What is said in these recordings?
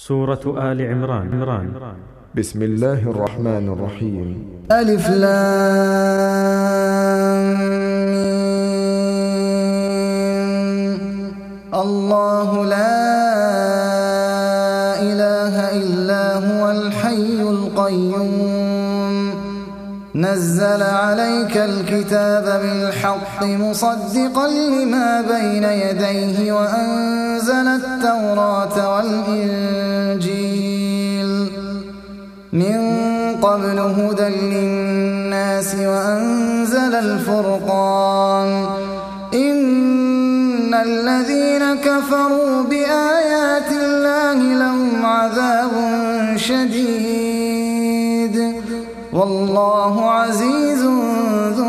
سورة آل عمران. بسم الله الرحمن الرحيم. ألف لام الله لا إله إلا هو الحي القيوم نزل عليك الكتاب بالحق مصدقا لما بين يديه وأنزل التوراة والإنجيل من قبل هدى للناس وأنزل الفرقان إن الذين كفروا بآيات الله لهم عذاب شديد والله عزيز ذو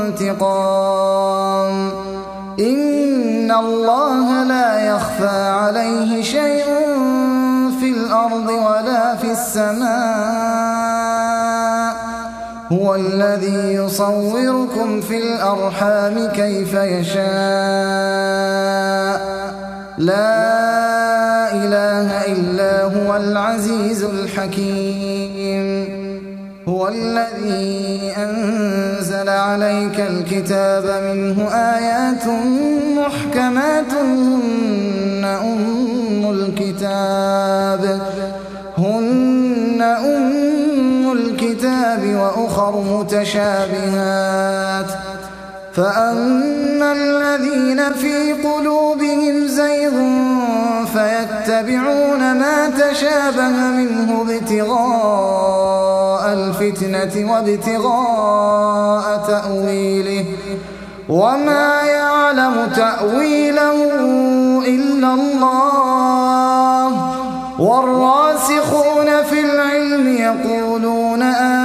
انتقام إن الله لا يخفى عليه شيء في الأرض ولا في السماء هو الذي يصوركم في الأرحام كيف يشاء لا إله إلا هو العزيز الحكيم هو الذي أنزل عليك الكتاب منه آيات محكمات هن أم الكتاب وأخر متشابهات فأما الذين في قلوبهم زيغ فيتبعون ما تشابه منه ابتغاء الفتنة وابتغاء تأويله وما يعلم تأويله إلا الله والراسخون في العلم يقولون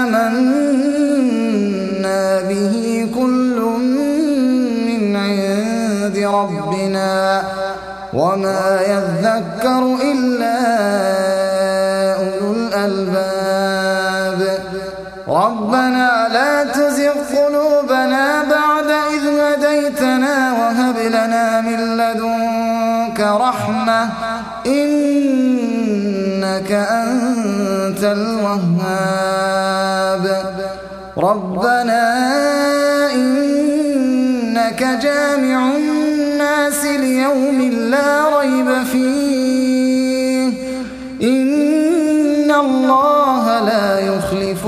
آمنا به كل من عند ربنا وما يذكر إلا أولو الألباب ربنا لا تزغ قلوبنا بعد إذ هديتنا وهب لنا من لدنك رحمة إنك أنت الوهاب ربنا إنك جامع الناس ليوم لا ريب فيه إن الله لا يخلف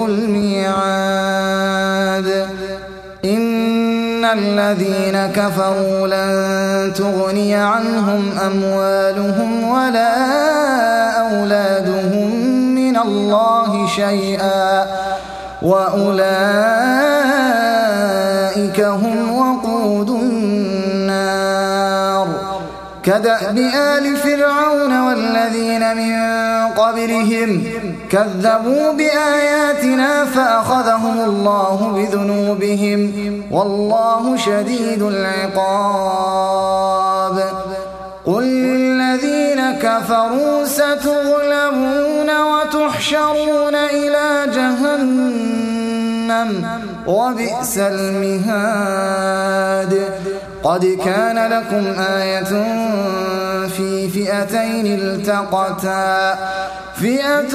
الميعاد إن الذين كفروا لن تغني عنهم أموالهم ولا أولادهم من الله شيئا وأولئك هم وقود النار كدأب آل فرعون والذين من قبلهم كذبوا بآياتنا فأخذهم الله بذنوبهم والله شديد العقاب قل للذين كفروا ستغلبون وتحشرون إلى جهنم وبئس المهاد قد كان لكم آية في فئتين التقتا فئة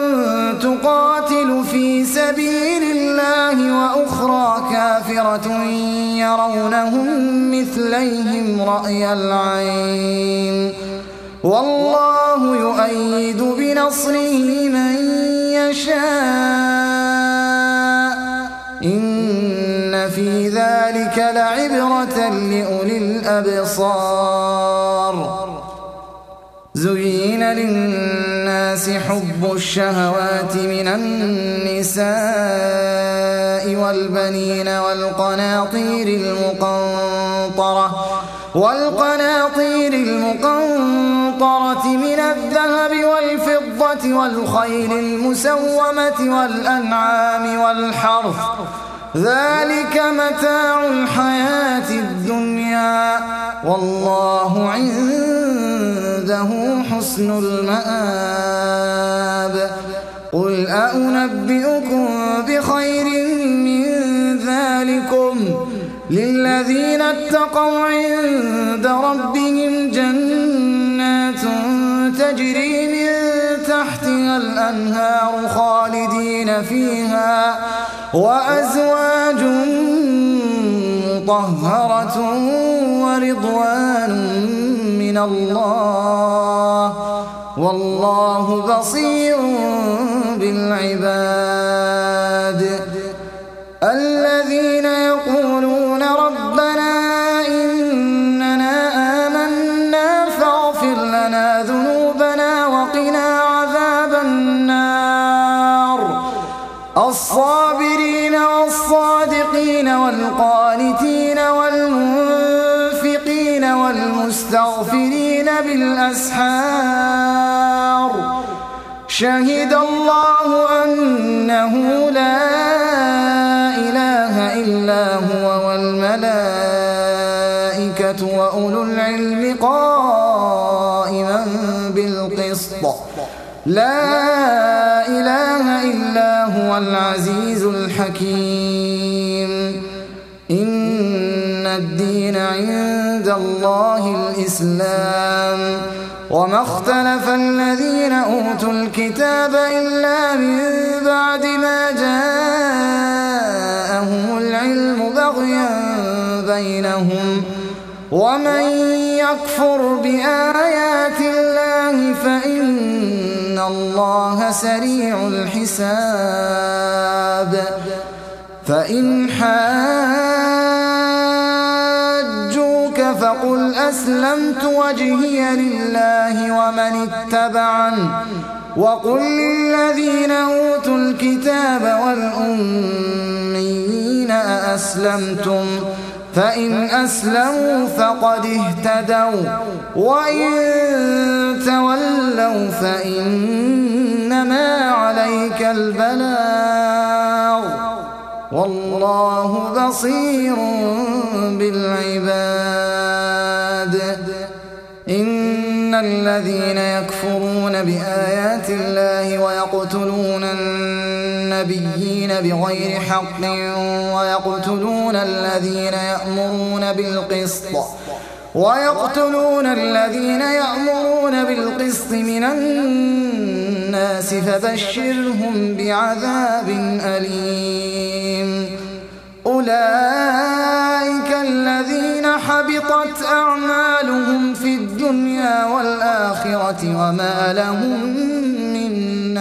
تقاتل في سبيل الله وأخرى كافرة يرونهم مثليهم رأي العين والله يؤيد بنصره من يشاء إن في ذلك لعبرة لأولي الأبصار زين للناس حب الشهوات من النساء والبنين والقناطير المقنطرة من الذهب والفضة والخيل المسومة والأنعام والحرث ذلك متاع الحياة الدنيا والله عنده حسن المآب قل أنبئكم بخير من ذلكم للذين اتقوا عند ربهم جنات تجري من الأنهار خالدين فيها وأزواج مطهرة ورضوان من الله والله بصير بالعباد الذين يقولون ربنا إننا آمنا فاغفر لنا ذنوبنا وقنا عذاب النار الصابرين والصادقين والقانتين والمنفقين والمستغفرين بالأسحار شهد الله أنه لا إله إلا هو والملائكة وأولو العلم قائما بالقسط لا إله إلا هو العزيز الحكيم إن الدين عند الله الإسلام وما اختلف الذين أوتوا الكتاب إلا من بعد ما جاءهم العلم بغيا بينهم ومن يكفر بآيات الله فإن الله سريع الحساب فإن حاجوك فقل أسلمت وجهي لله ومن اتبعن وقل للذين أوتوا الكتاب والأميين أأسلمتم فإن أسلموا فقد اهتدوا وإن تولوا فإنما عليك البلاغ والله بصير بالعباد إن الذين يكفرون بآيات الله ويقتلون النبيين بغير حق ويقتلون الذين يأمرون بالقسط من الناس فبشرهم بعذاب أليم أولئك الذين حبطت أعمالهم في الدنيا والآخرة وما لهم من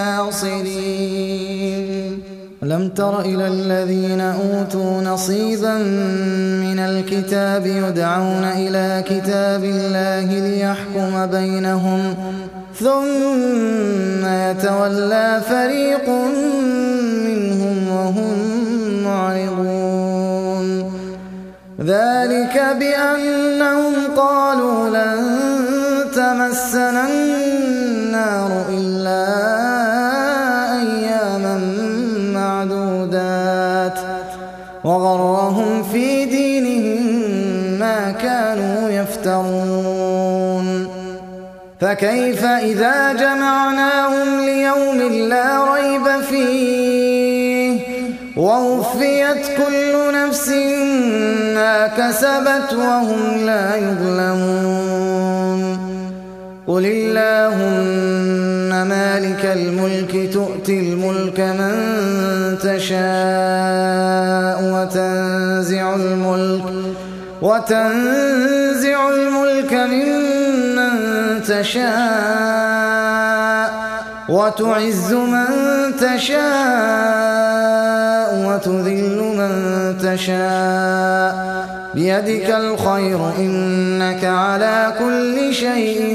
ناصرين ألم تر إلى الذين أوتوا نصيبا من الكتاب يدعون إلى كتاب الله ليحكم بينهم ثم يتولى فريق منهم وهم معرضون ذلك بأنهم قالوا لن تمسنا النار إلا أياما معدودات وغرهم في دينهم ما كانوا يفترون فكيف إذا جمعناهم ليوم لا ريب فيه ووفيت كل نفس ما كسبت وهم لا يظلمون قل اللهم مالك الملك تؤتي الملك من تشاء وتنزع الملك ممن تشاء وتعز من تشاء وتذل من تشاء بيدك الخير إنك على كل شيء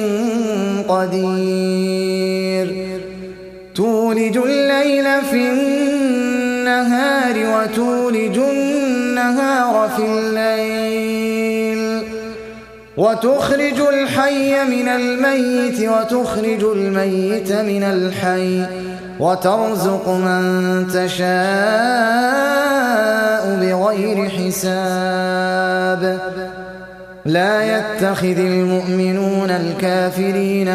قدير تولج الليل في النهار وتولج النهار في الليل وتخرج الحي من الميت وتخرج الميت من الحي وترزق من تشاء بغير حساب لا يتخذ المؤمنون الكافرين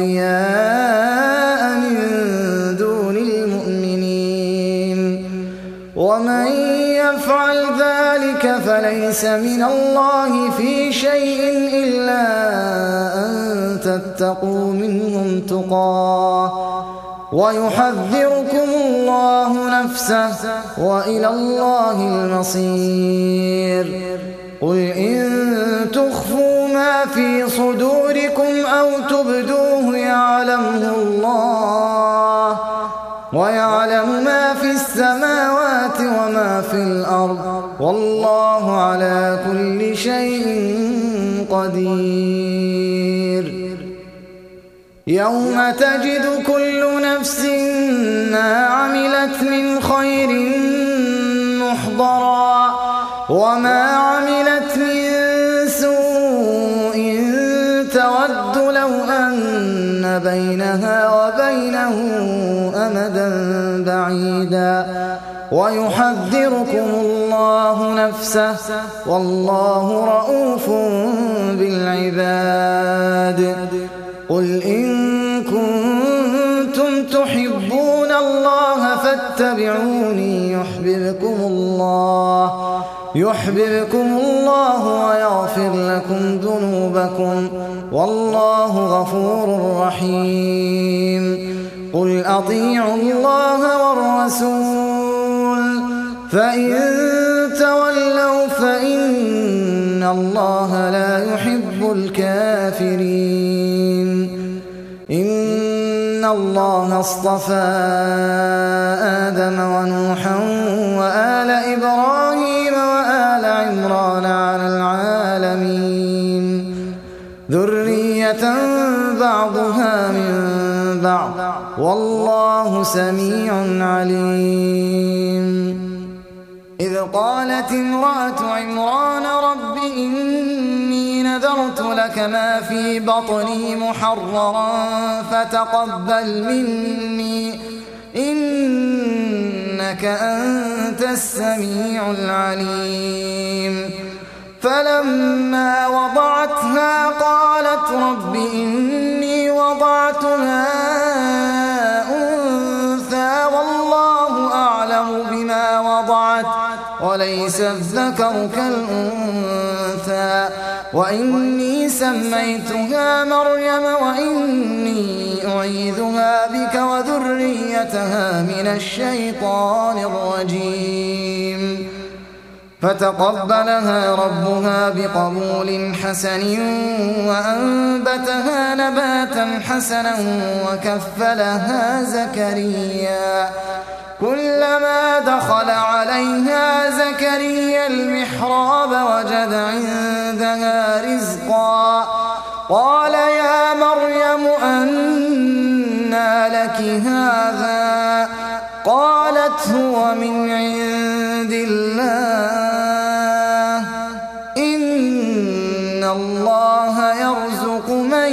أولياء من دون المؤمنين ومن يفعل ذلك فليس من الله في شيء إلا أن تتقوا منهم تقاه ويحذركم الله نفسه وإلى الله المصير. قل إن تخفوا ما في صدوركم أو تبدوه يعلمه الله، ويعلم ما في السماوات وما في الأرض، والله على كل شيء قدير. يوم تجد كل نفس ما عملت من خير محضرا وما عملت من سوء تود لو أن بينها وبينه أمدا بعيدا، ويحذركم الله نفسه والله رءوف بالعباد. قل إن كنتم تحبون الله فاتبعوني يحببكم الله ويغفر لكم ذنوبكم، والله غفور رحيم. قل أطيعوا الله والرسول فإن تولوا فإن الله لا يحب الكافرين. إن الله اصطفى آدم ونوحا وآل إبراهيم وآل عمران على العالمين ذرية بعضها من بعض، والله سميع عليم. إذ قالت امرأة عمران رب إني نذرت لك ما في بطني محررا فتقبل مني إنك أنت السميع العليم. فلما وضعتها قالت رب إني وضعتها أنثى والله أعلم بما وضعت وليس الذكر كالأنثى وإني سميتها مريم وإني أعيذها بك وذريتها من الشيطان الرجيم. فتقبلها ربها بقبول حسن وأنبتها نباتا حسنا وكفلها زكريا. كلما دخل عليها زكريا المحراب وجد عندها رزقا قال يا مريم أنى لك هذا؟ قالت هو من عند الله إن الله يرزق من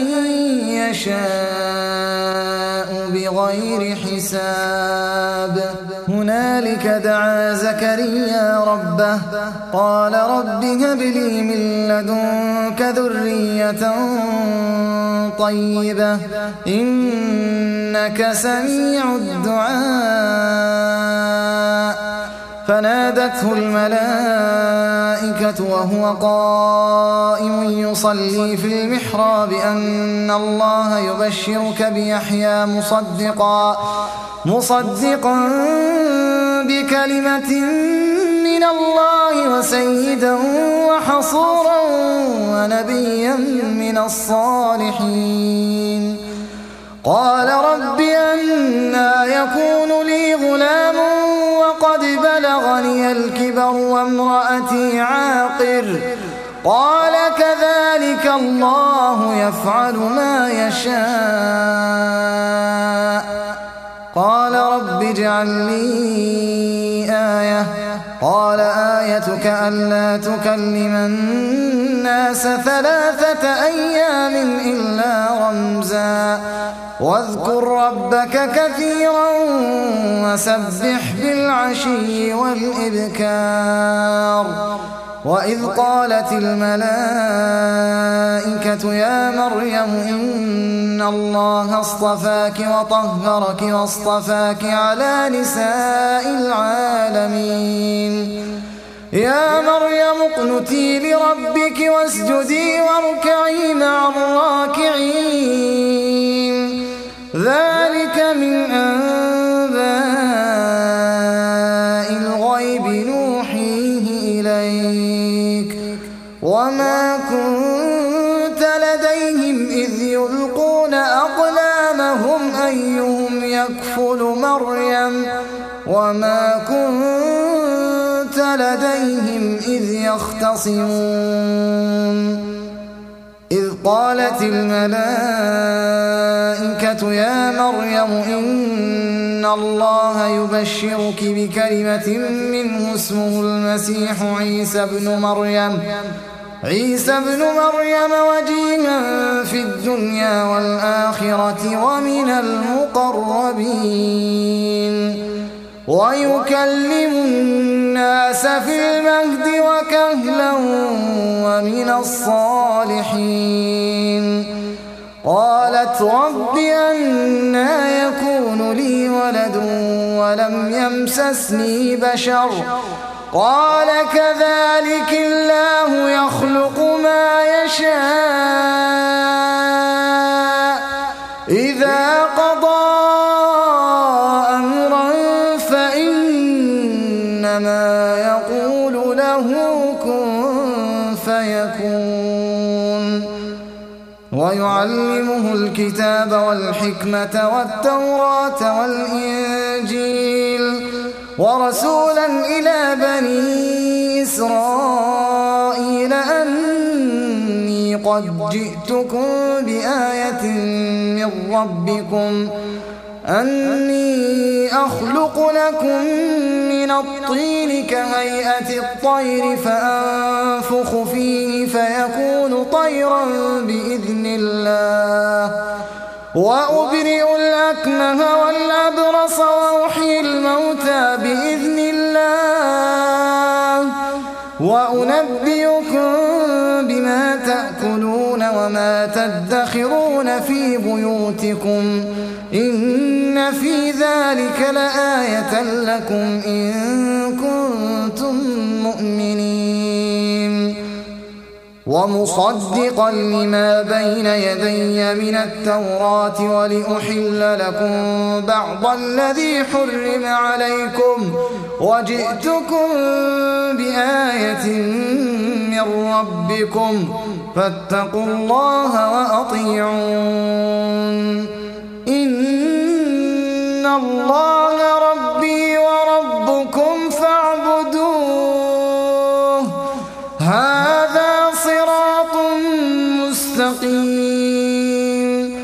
يشاء بغير حساب. هنالك دعا زكريا ربه قال رب هب لي من لدنك ذرية طيبة إنك سميع الدعاء. فنادته الملائكة وهو قائم يصلي في المحراب أن الله يبشرك بيحيى مصدقا بكلمة من الله وسيدا وحصورا ونبيا من الصالحين. قال رب أنى يكون لي غلام وقد بلغني الكبر وامرأتي عاقر؟ قال كذلك الله يفعل ما يشاء. قال رب اجعل لي آية. قال آيتك ألا تكلم الناس 3 أيام إلا رمزا واذكر ربك كثيرا وسبح بالعشي والإبكار. وإذ قالت الملائكة يا مريم إن الله اصطفاك وطهرك واصطفاك على نساء العالمين. يا مريم اقنتي لربك واسجدي واركعي مع الراكعين. ذلك من أيهم يكفل مريم وما كنت لديهم إذ يختصمون إذ قالت الملائكة يا مريم إن الله يبشرك بكلمة منه اسمه المسيح عيسى بن مريم وجيها في الدنيا والآخرة ومن المقربين ويكلم الناس في المهد وكهلا ومن الصالحين قالت رب أنى يكون لي ولد ولم يمسسني بشر قال كذلك الله يخلق ما يشاء إذا قضى أمرا فإنما يقول له كن فيكون ويعلمه الكتاب والحكمة والتوراة والإنجيل ورسولا إلى بني إسرائيل أني قد جئتكم بآية من ربكم أني أخلق لكم من الطين كهيئة الطير فأنفخ فيه فيكون طيرا بإذن الله وأبرئ الأكمه والأبرص وأحيي الموتى بإذن الله وأنبئكم بما تأكلون وما تدخرون في بيوتكم إن في ذلك لآية لكم إن كنتم مؤمنين ومصدقا لما بين يدي من التوراة ولأحل لكم بعض الذي حرم عليكم وجئتكم بآية من ربكم فاتقوا الله وأطيعون إن الله ربي وربكم فاعبدوه هذا صراط مستقيم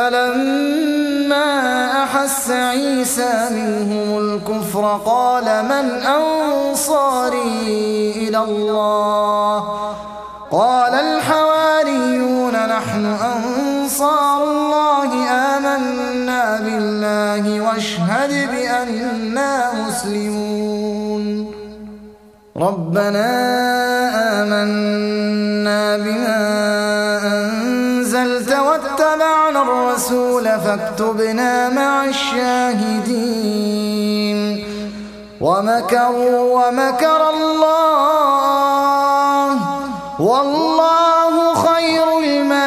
فلما أحس عيسى منهم الكفر قال من أنصاري إلى الله قال الحواريون نحن أنصار الله آمنا بالله واشهد بأننا مسلمون ربنا آمنا بما أنزلت واتبعنا الرسول فاكتبنا مع الشاهدين ومكروا ومكر الله والله خير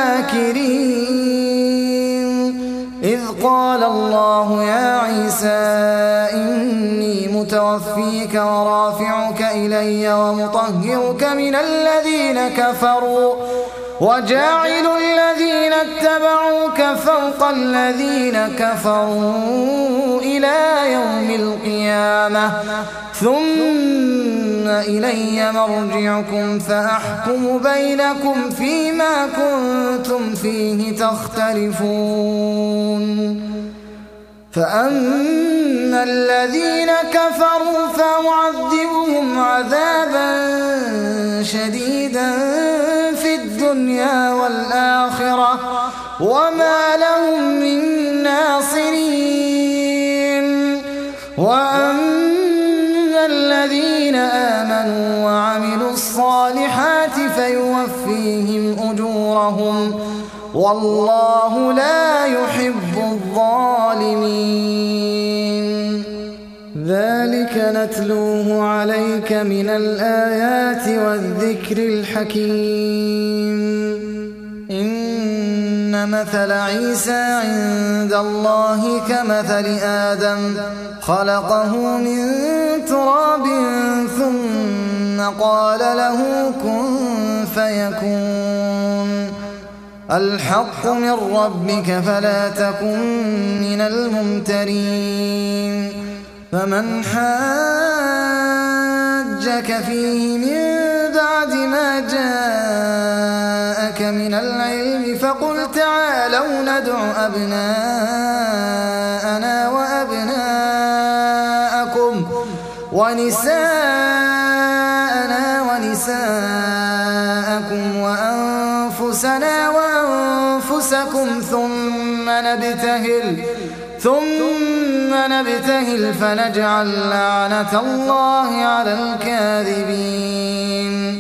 الماكرين إذ قال الله يا عيسى إني متوفيك ورافعك إلي ومطهرك من الذين كفروا وجاعل الذين اتبعوك فوق الذين كفروا إلى يوم القيامة ثم إلي مرجعكم فأحكم بينكم فيما كنتم فيه تختلفون فأما الذين كفروا فأعذبهم عذابا شديدا في الدنيا والآخرة وما لهم من ناصرين وأما الذين آمنوا وعملوا الصالحات فيوفيهم أجورهم والله لا يحب الظالمين ذلك نتلوه عليك من الآيات والذكر الحكيم إن مثل عيسى عند الله كمثل آدم خلقه من تراب ثم قال له كن فيكون الحق من ربك فلا تكن من الممترين فمن حاجك فيه من بعد ما جاءك من العلم فقل تعالوا ندع أبناءنا وأبناءكم ونساءنا ونساءكم وأنفسنا وأنفسكم ثم نبتهل فنجعل لعنة الله على الكاذبين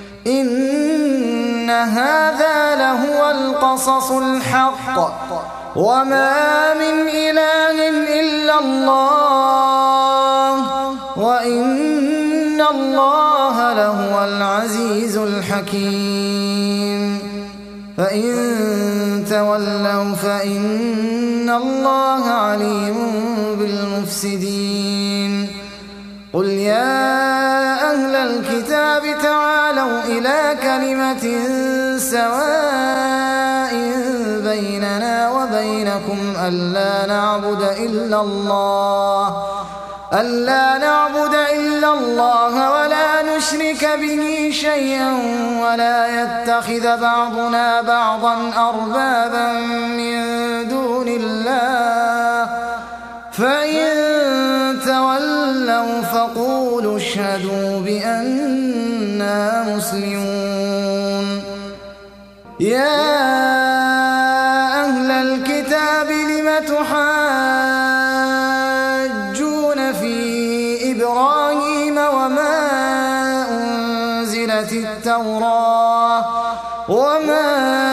إن هذا لهو القصص الحق وما من إله إلا الله وإن الله لهو العزيز الحكيم فإن تولوا فإن الله عليم بالمفسدين قل يا أهل الكتاب تعالوا إلى كلمة سواء بيننا وبينكم ألا نعبد إلا الله ولا نشرك به شيئا ولا يتخذ بعضنا بعضا أربابا من دون الله فإن تولوا فقولوا اشهدوا بأننا مسلمون يا أهل الكتاب لم تحاجون في إبراهيم وما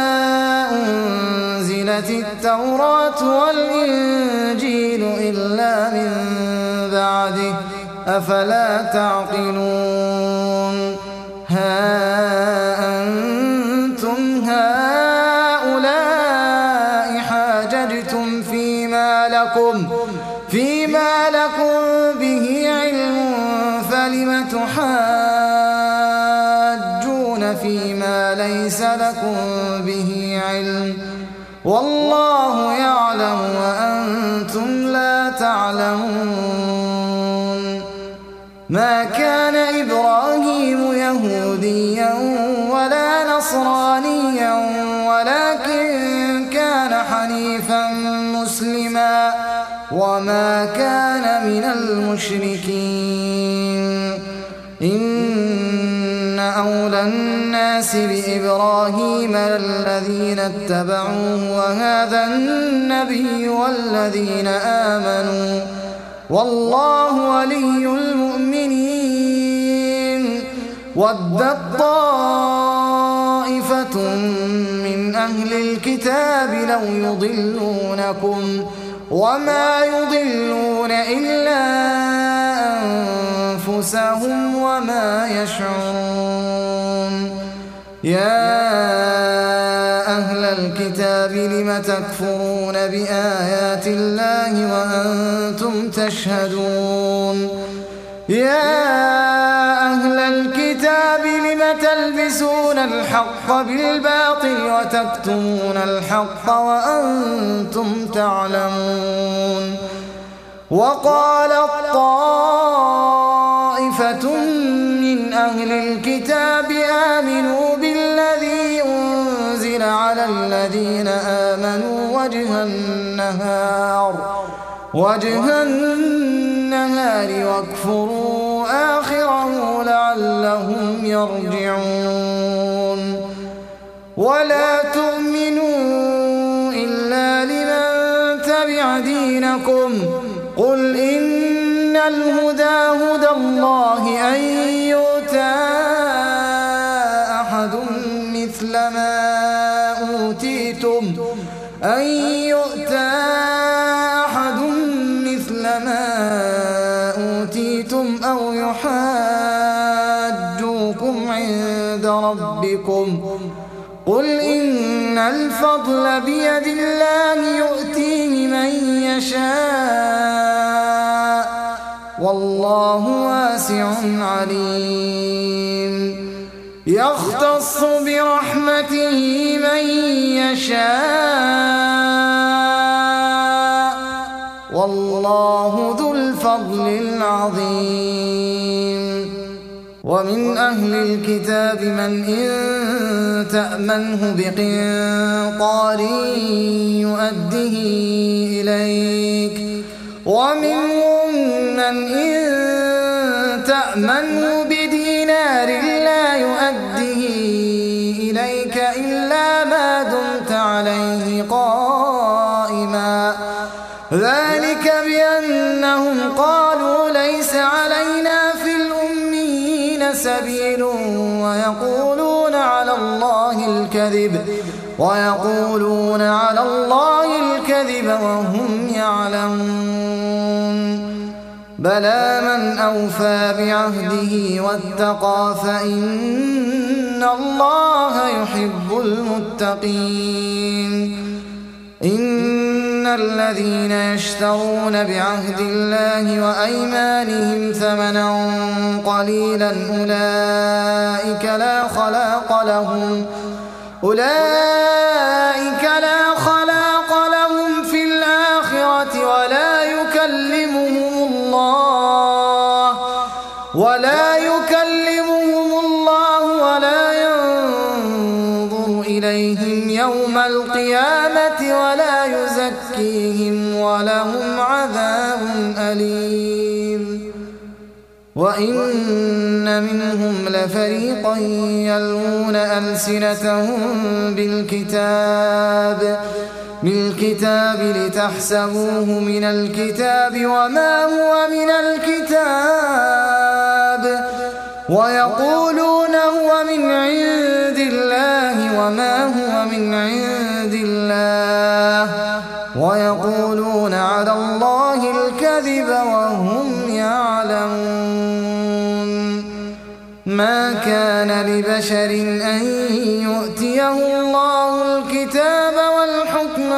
أنزلت التوراة والإنجيل إلا من بعده أفلا تعقلون ها أنتم هؤلاء حاججتم فيما لكم به علم فلم تحاجون فيما ليس لكم به علم والله يعلم وأنتم لا تعلمون ما كان إبراهيم يهوديا ولا نصرانيا ولكن كان حنيفا مسلما وما كان من المشركين إن أولى الناس بإبراهيم الذين اتبعوه وهذا النبي والذين آمنوا والله ولي المؤمنين ودت طائفة من أهل الكتاب لو يضلونكم وما يضلون إلا أنفسهم وما يشعرون يا أهل الكتاب لم تكفرون بآيات الله وأنتم تشهدون يا أهل الكتاب لم تلبسون الحق بالباطل وتكتمون الحق وأنتم تعلمون وقالت طائفة من أهل الكتاب آمنوا بالذي أنزل على الذين آمنوا وجه النهار واكفروا آخره لعلهم يرجعون ولا تؤمنوا إلا لمن تبع دينكم قل إن الهدى هدى الله أن يؤتى أحد مثل ما أوتيتم أو يحاجوكم عند ربكم قل إن الفضل بيد الله يؤتيه من يشاء والله واسع عليم يختص برحمته من يشاء والله ذو الفضل العظيم ومن أهل الكتاب من إن تأمنه بقنطار يؤده إليك ومنهم من إن تأمنه بدينار لا يؤده إليك إلا ما دمت عليه قائما ذلك بأنهم قالوا ليس علينا في الأميين سبيل ويقولون على الله الكذب وهم يعلمون بلى من أوفى بعهده واتقى فإن الله يحب المتقين إن الذين يشترون بعهد الله وأيمانهم ثمنا قليلا أولئك لا خلاق لهم في الآخرة ولا يكلمهم الله ولا ينظر إليهم يوم القيامة ولا يزكيهم ولهم عذاب أليم وإن منهم لفريقا يلوون ألسنتهم بالكتاب لتحسبوه من الكتاب وما هو من الكتاب ويقولون هو من عند الله وما هو من عند الله ويقولون على الله الكذب وهم يعلمون ما كان لبشر أن يؤتيه الله الكتاب والحكم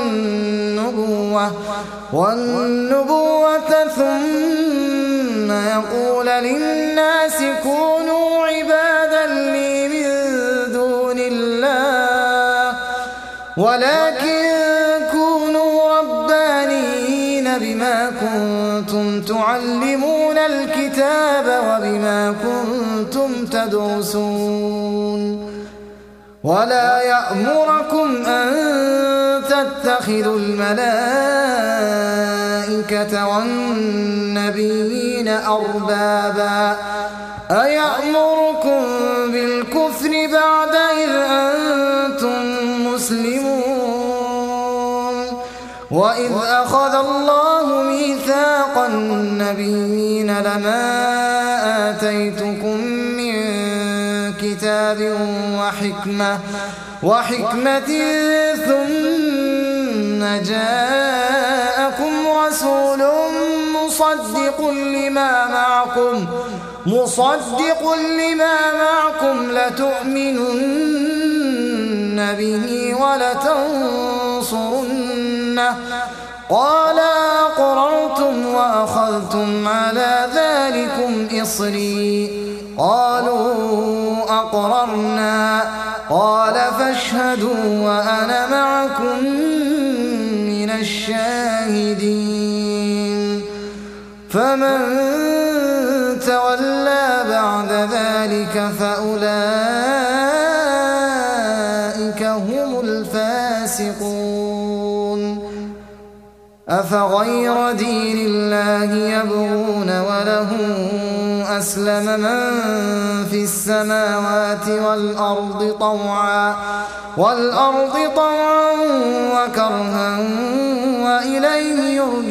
والنبوة ثم يقول للناس كونوا عبادا لي من دون الله ولكن كونوا ربانيين بما كنتم تعلمون الكتاب وبما كنتم تدرسون ولا يأمركم أن تتخذوا الملائكة والنبيين أربابا أيأمركم بالكفر بعد إذ أنتم مسلمون وإذ أخذ الله ميثاق النبيين لما آتيتكم من كتاب وحكمة ثم جاءكم رسول مصدق لما معكم لتؤمنن به ولتنصرنه قال أقررتم وأخذتم على ذلكم إصري قالوا أقررنا قال فاشهدوا وأنا معكم من الشاهدين فمن تولى بعد ذلك فأولئك هم الفاسقون أفغير دين الله يبغون وله أسلم من في السماوات والأرض طوعا وكرها وإليه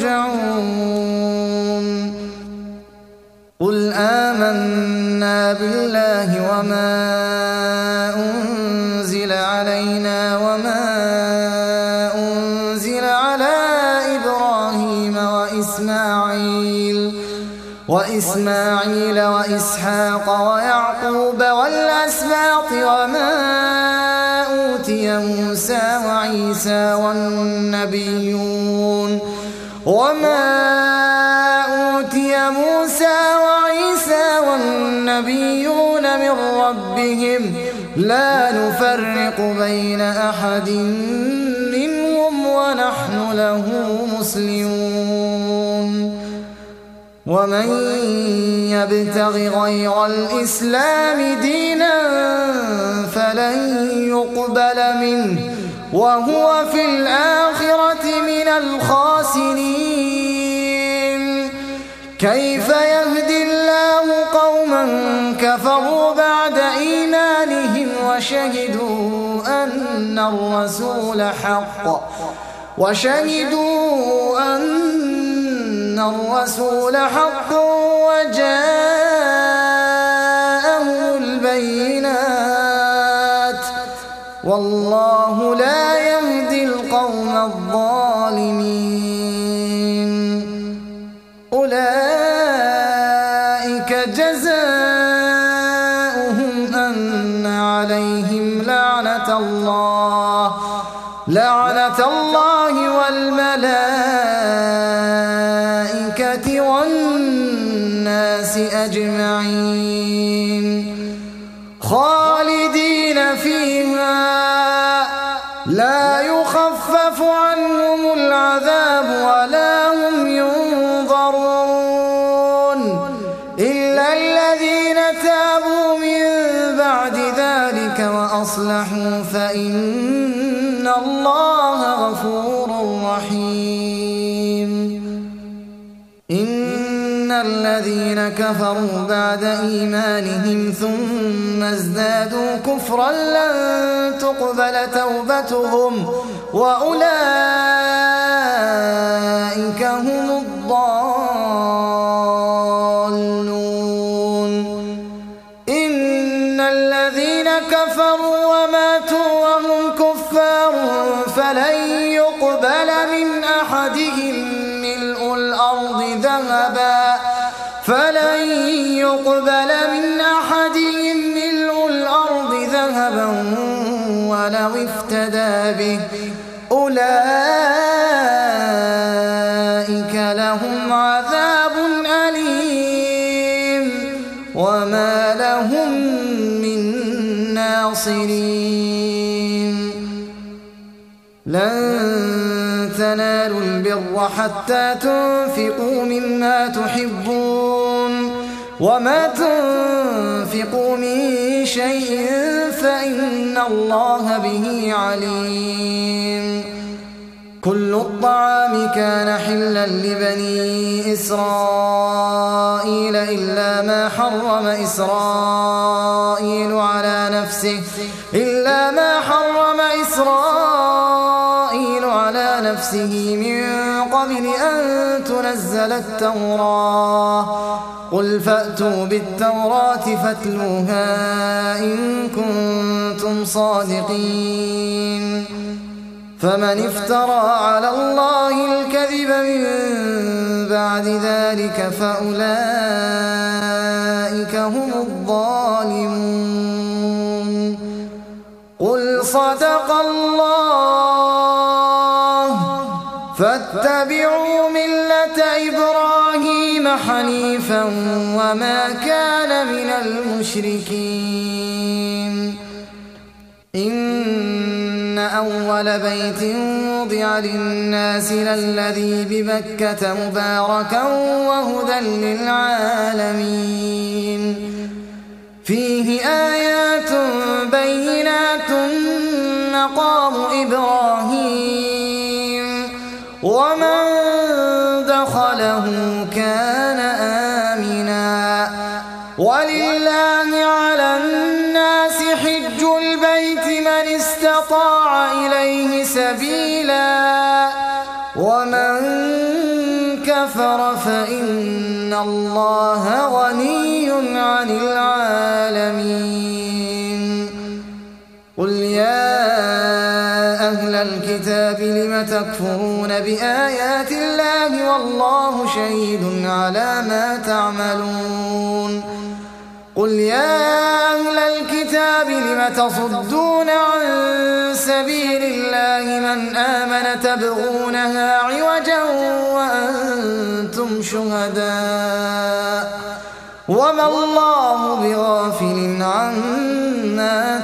يرجعون قل آمنا بالله وما أنزل علينا وما أنزل على إبراهيم وإسماعيل وإسحاق ويعقوب والأسباط وما أوتي موسى وعيسى والنبيون من ربهم لا نفرق بين أحد منهم ونحن له مسلمون ومن يبتغ غير الإسلام دينا فلن يقبل منه وهو في الآخرة من الخاسرين كيف يهدي الله قوما كفروا بعد إيمانهم وشهدوا أن الرسول حق وجاءهم البينات والله لا يهدي القوم الظالمين أولئك جزاؤهم أن عليهم لعنة الله والملائكة والناس أجمعين خالدين فيها لا يخفف عنهم العذاب ولا هم ينظرون إلا الذين تابوا من بعد ذلك وأصلحوا فإن الله غفور رحيم إن الذين كفروا بعد إيمانهم ثم ازدادوا كفرا لن تقبل توبتهم وأولئك هم الضالون إن الذين كفروا وماتوا وهم كفار فلن يقبل من أحدهم ملء الأرض ذهبا ولو افتدى به أولئك لهم عذاب أليم وما لهم من ناصرين لن تنالوا البر حتى تنفقوا مما تحبون وما تنفقوا من شيء فإن الله به عليم كل الطعام كان حلا لبني إسرائيل إلا ما حرم إسرائيل على نفسه من قبل أن تنزل التوراة قل فأتوا بالتوراة فاتلوها إن كنتم صادقين فمن افترى على الله الكذب من بعد ذلك فأولئك هم الظالمون قل صدق الله فاتبعوا ملة إبراهيم حنيفا وما كان من المشركين إن أول بيت وضع للناس للذي ببكة مباركا وهدى للعالمين فيه آيات بينات مقام إبراهيم ومن دخله كان آمنا ولله على الناس حج البيت من استطاع إليه سبيلا ومن كفر فإن الله غني عن العالمين قل يا أهل الكتاب لم تكفرون بآيات الله والله شهيد على ما تعملون قل يا أهل الكتاب لم تصدون عن سبيل الله من آمن تبغونها عوجا وأنتم شهداء وما الله بغافل عما ما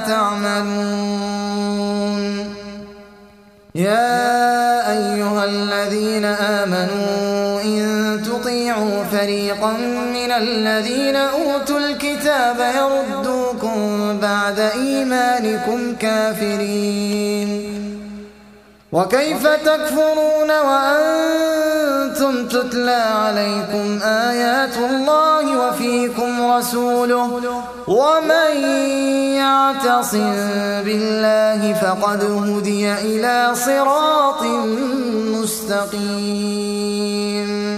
تعملون. يا أيها الذين آمنوا إن تطيعوا فريقا من الذين أوتوا الكتاب يردوكم بعد إيمانكم كافرين. وكيف تكفرون وأنتم تتلى عليكم آيات الله وفيكم رسوله ومن يعتصم بالله فقد هدي إلى صراط مستقيم.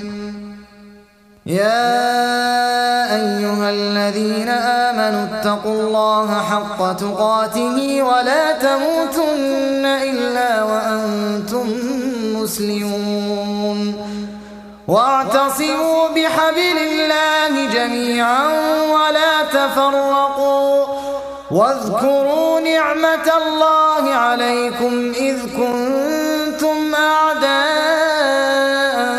يا أيها الذين آمنوا اتقوا الله حق تقاته ولا تموتن إلا وأنتم مسلمون. واعتصموا بحبل الله جميعا ولا تفرقوا. واذكروا نعمة الله عليكم إذ كنتم أعداء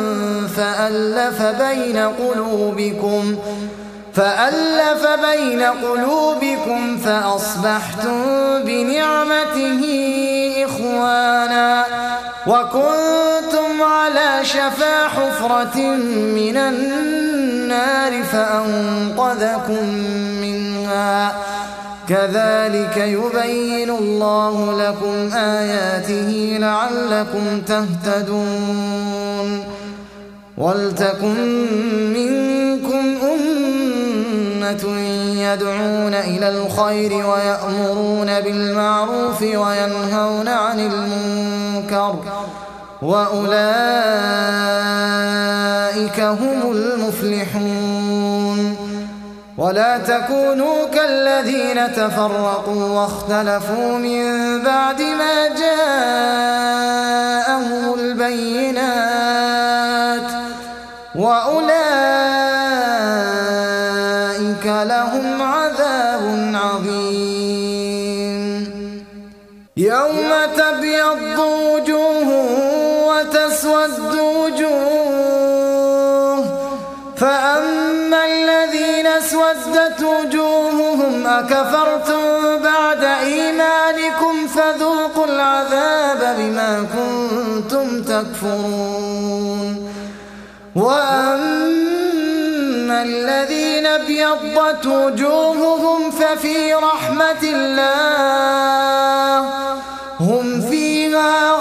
فألف بين قلوبكم فأصبحتم بنعمته إخوانا وكنتم على شفا حفرة من النار فأنقذكم منها. كذلك يبين الله لكم آياته لعلكم تهتدون. ولتكن منكم أمة يدعون إلى الخير ويأمرون بالمعروف وينهون عن المنكر وأولئك هم المفلحون. ولا تكونوا كالذين تفرقوا واختلفوا من بعد ما جاءهم البينات وأولئك لهم عذاب عظيم. يوم تبيض وجوه وتسود وجوه فأما الذين اسودت وجوههم أكفرتم بعد إيمانكم فذوقوا العذاب بما كنتم تكفرون. وأما الذين ابيضت وجوههم ففي رحمة الله هم فيها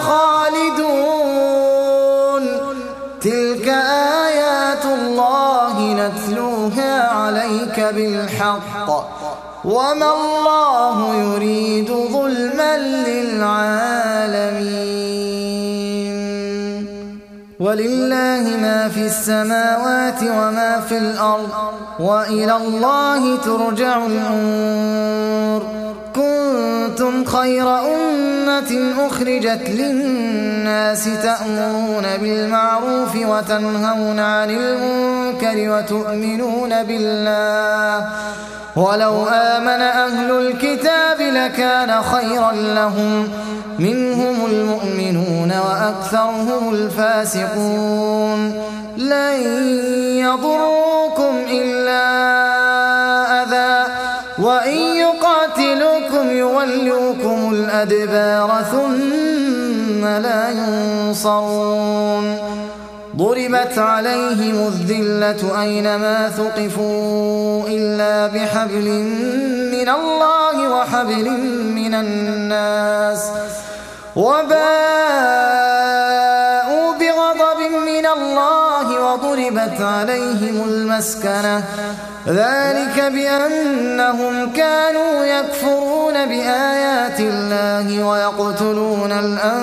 خالدون. تلك آيات الله نتلوها عليك بالحق وما الله يريد ظلما للعالمين. ولله ما في السماوات وما في الأرض وإلى الله ترجع الأمور. كنتم خير أمة أخرجت للناس تأمرون بالمعروف وتنهون عن المنكر وتؤمنون بالله ولو آمن أهل الكتاب لكان خيرا لهم منهم المؤمنون وأكثرهم الفاسقون. لن يضروكم إلا أذى وإن يقاتلوكم يولوكم الأدبار ثم لا ينصرون. ضربت عليهم الذلة أينما ثقفوا إلا بحبل من الله وحبل من الناس وباءوا بغضب من الله وضربت عليهم المسكنة ذلك بأنهم كانوا يكفرون بآيات الله ويقتلون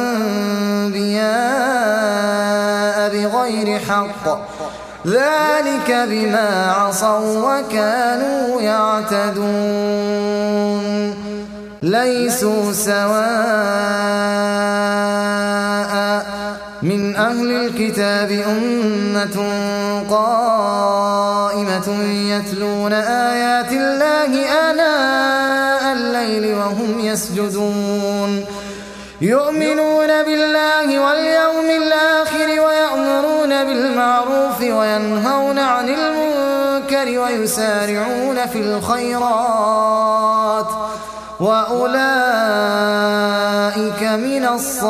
الأنبياء بغير حق ذلك بما عصوا وكانوا يعتدون. ليسوا سواء من أهل الكتاب أمة قائمة يتلون آيات الله آناء الليل وهم يسجدون يؤمنون بالله واليوم الآخر ويأمرون بالمعروف وينهون عن المنكر المنكر ويسارعون في الخيرات وأولئك من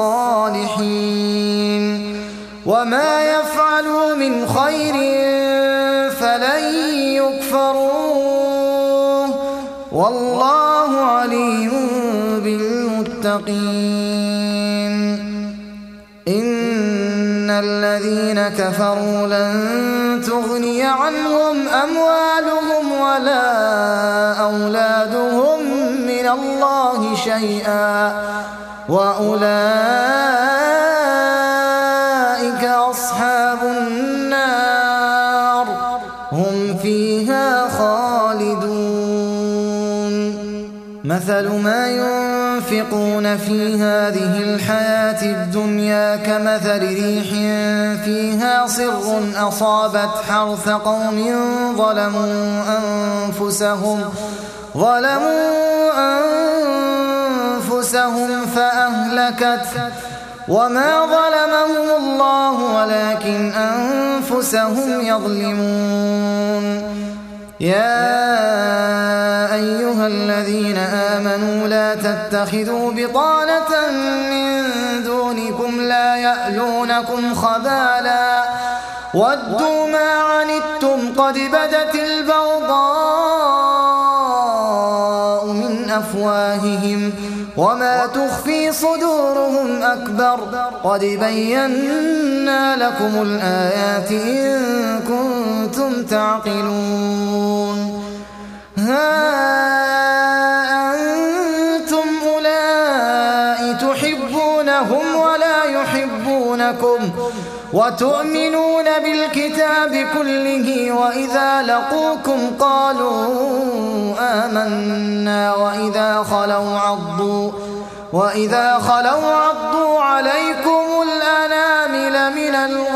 الصالحين وما يفعلوا من خير فلن يكفروه والله عليم بالمتقين إن الذين كفروا لن تغني عنهم أموالهم ولا أولادهم من الله شيئا وأولئك أصحاب النار هم فيها خالدون مثل ما ينفقون في هذه الحياة الدنيا كمثل ريح فيها صر أصابت حرث قوم ظلموا أنفسهم فأهلكت وما ظلمهم الله ولكن أنفسهم يظلمون يا أيها الذين آمنوا لا تتخذوا بطانة من دونكم لا يألونكم خبالا ودوا ما عنتم قد بدت البغضاء من أفواههم وما تخفي صدورهم أكبر قد بينا لكم الآيات إن كنتم تعقلون ها أنتم أولئك تحبونهم ولا يحبونكم وتؤمنون بالكتاب كله وإذا لقوكم قالوا آمنا وإذا خلوا عضوا عليكم الأنامل من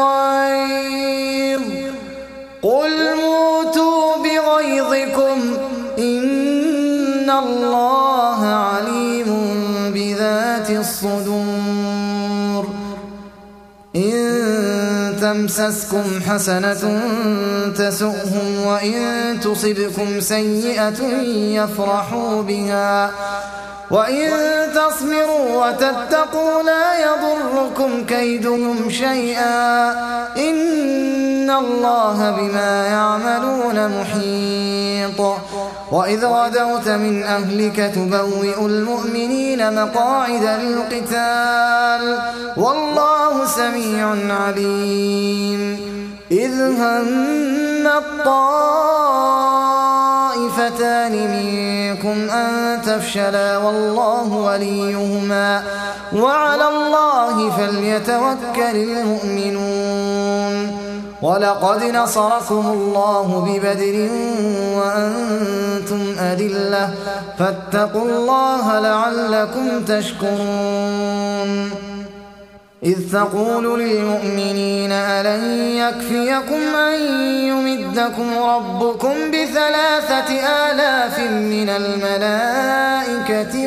الغيظ قل موتوا بغيظكم إن الله عليم بذات الصدور إن تمسسكم حسنة تسؤهم وإن تصبكم سيئة يفرحوا بها وإن تصبروا وتتقوا لا يضركم كيدهم شيئا إن الله بما يعملون محيط وإذ غدوت من أهلك تبوئ المؤمنين مقاعد للقتال والله سميع عليم إذ هم الطائفتان منكم أن تفشلا والله وليهما وعلى الله فليتوكل المؤمنون ولقد نصركم الله ببدر وأنتم أذلة فاتقوا الله لعلكم تشكرون إذ تقول للمؤمنين ألن يكفيكم أن يمدكم ربكم ب3,000 من الملائكة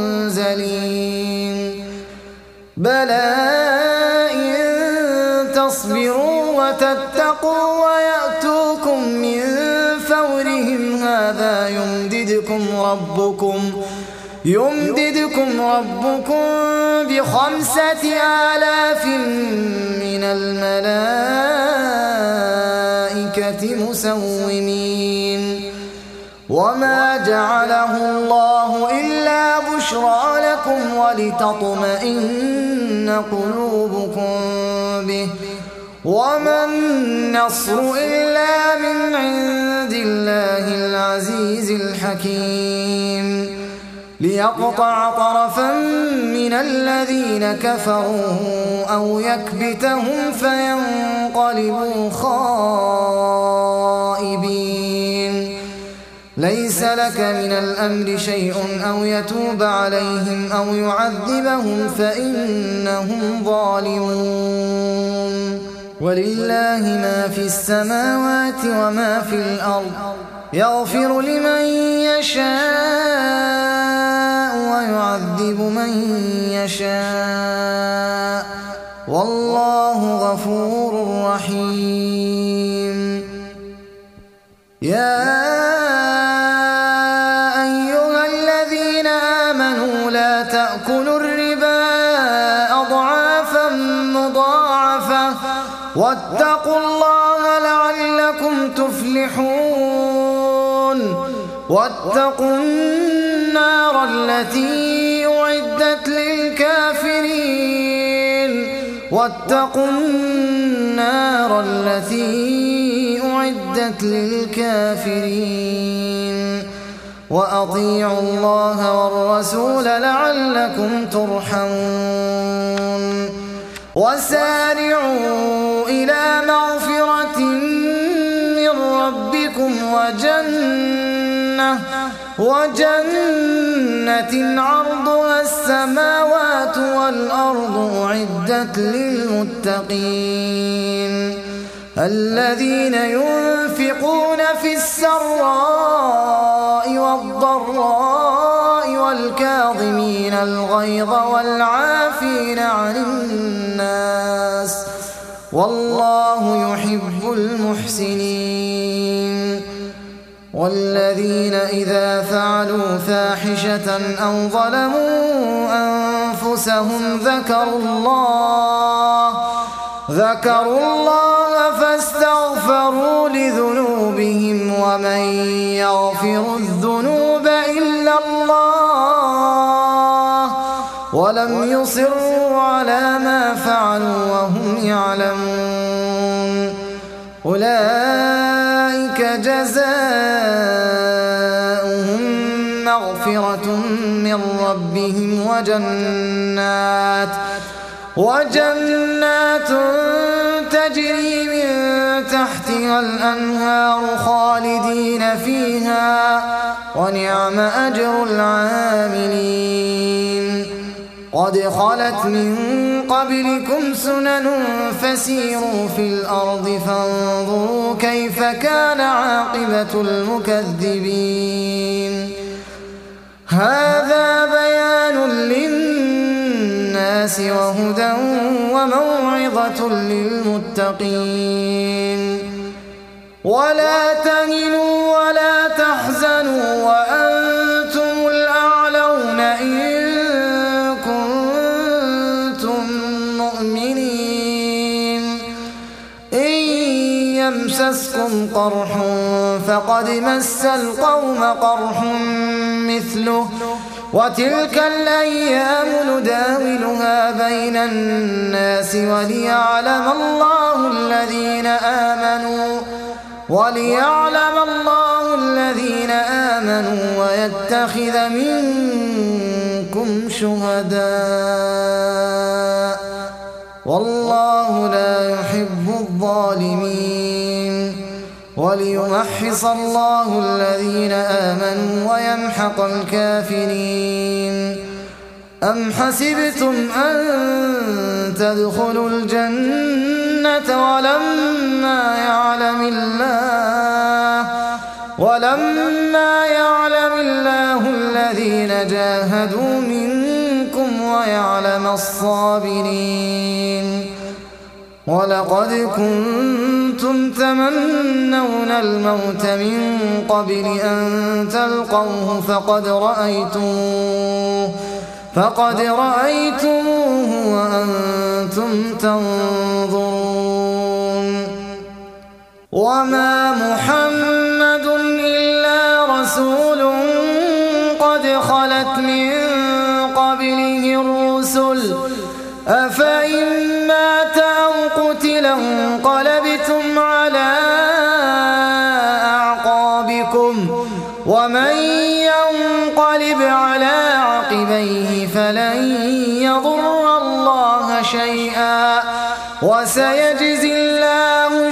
منزلين بلى إن تصبروا وتتقوا ويأتوكم من فورهم هذا يمددكم ربكم ب5,000 من الملائكة مسومين وما جعله الله إلا بشرى لكم ولتطمئن قلوبكم به وما النصر إلا من عند الله العزيز الحكيم ليقطع طرفا من الذين كفروا أو يكبتهم فينقلبوا خائبين ليس لك من الأمر شيء أو يتوب عليهم أو يعذبهم فإنهم ظالمون ولله ما في السماوات وما في الأرض يغفر لمن يشاء ويعذب من يشاء والله غفور رحيم يا أيها الذين آمنوا لا تأكلوا الربا أضعافا مضاعفة واتقوا الله لعلكم تفلحون واتقوا النار التي أعدت للكافرين واتقوا النار التي أعدت للكافرين وأطيعوا الله والرسول لعلكم ترحمون وسارعوا إلى مغفرة من ربكم وجنة عرضها السماوات والأرض أعدت للمتقين الذين ينفقون في السراء والضراء والكاظمين الغيظ والعافين عن الناس والله يحب المحسنين والذين إذا فعلوا فاحشة أو ظلموا أنفسهم ذكروا الله فاستغفروا لذنوبهم ومن يغفر الذنوب إلا الله ولم يصروا على ما فعلوا وهم يعلمون أولئك جزاؤهم مغفرة من ربهم وجنات تجري من تحتها الأنهار خالدين فيها ونعم أجر العاملين قد خلت من قبلكم سنن فسيروا في الأرض فانظروا كيف كان عاقبة المكذبين هذا بيان للناس وهدى وموعظة للمتقين ولا تهنوا ولا تحزنوا وأنتم الأعلون إن كنتم مؤمنين إن يمسسكم قرح فقد مس القوم قرح مثله وتلك الأيام نداولها بين الناس وليعلم الله الذين آمنوا ويتخذ منكم شهداء والله لا يحب الظالمين وليمحص الله الذين آمنوا ويمحق الكافرين أم حسبتم أن تدخلوا الجنة ولما يعلم الله الذين جاهدوا منكم ويعلم الصابرين ولقد كنتم تمنون الموت من قبل أن تلقوه فقد رأيتموه وأنتم تنظرون وما محمد إلا رسول قد خلت من قبله الرسل أفإن مات أو قتل انقلبتم على أعقابكم ومن ينقلب على عقبيه فلن يضر الله شيئا وسيجزي الله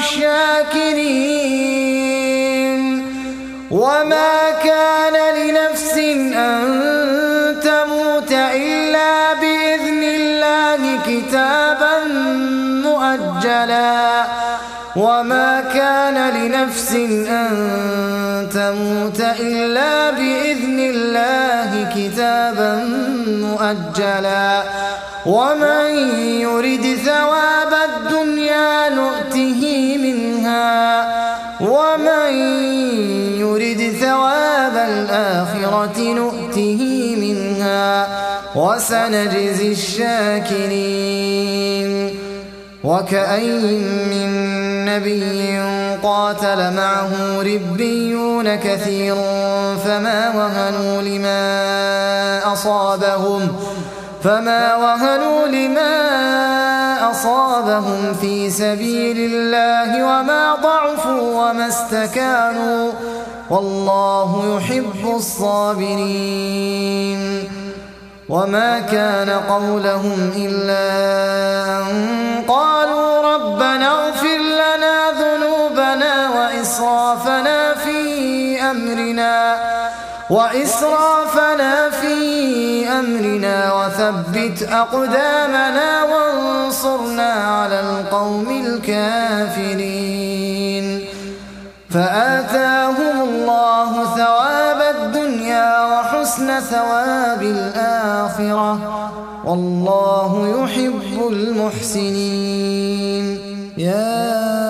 الشاكرين وما كان لنفس أن تموت إلا بإذن الله كتابا مؤجلا وما كان لنفس أن تموت إلا بإذن الله كتابا مؤجلا ومن يرد ثواب الدنيا نؤته منها ومن الآخرة نؤته منها وسنجزي الشاكرين. وكأين من نبي قاتل معه ربيون كثير فما وهنوا لما أصابهم في سبيل الله وما ضعفوا وما استكانوا والله يحب الصابرين. وما كان قولهم إلا أن قالوا ربنا اغفر لنا ذنوبنا وإسرافنا في أمرنا وثبت أقدامنا وانصرنا على القوم الكافرين. فآتاهم الله ثواب الدنيا وحسن ثواب الآخرة والله يحب المحسنين. يا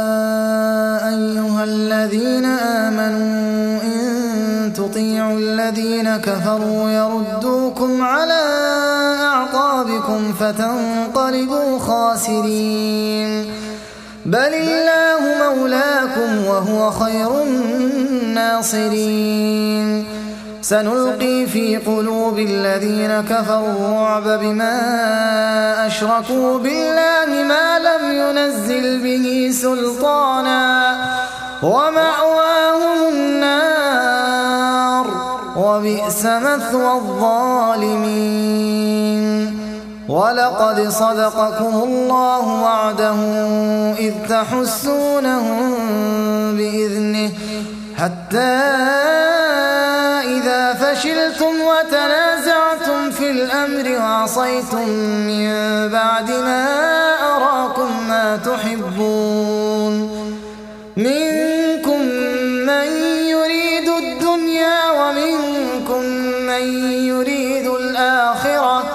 أيها الذين آمنوا إن تطيعوا الذين كفروا يردوكم على أعقابكم فتنقلبوا خاسرين. بل الله مولاكم وهو خير الناصرين. سنلقي في قلوب الذين كفروا الرعب بما أشركوا بالله ما لم ينزل به سلطانا ومأواهم النار وبئس مثوى الظالمين. ولقد صدقكم الله وعده إذ تحسونهم بإذنه حتى إذا فشلتم وتنازعتم في الأمر وعصيتم من بعد ما أراكم ما تحبون منكم من يريد الدنيا ومنكم من يريد الآخرة